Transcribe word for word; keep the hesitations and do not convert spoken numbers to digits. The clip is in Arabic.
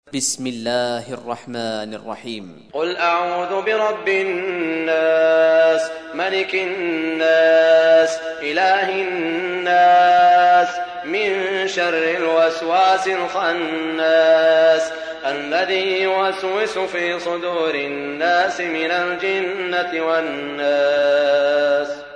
بسم الله الرحمن الرحيم. قل أعوذ برب الناس ملك الناس إله الناس من شر الوسواس الخناس الذي يوسوس في صدور الناس من الجنة والناس.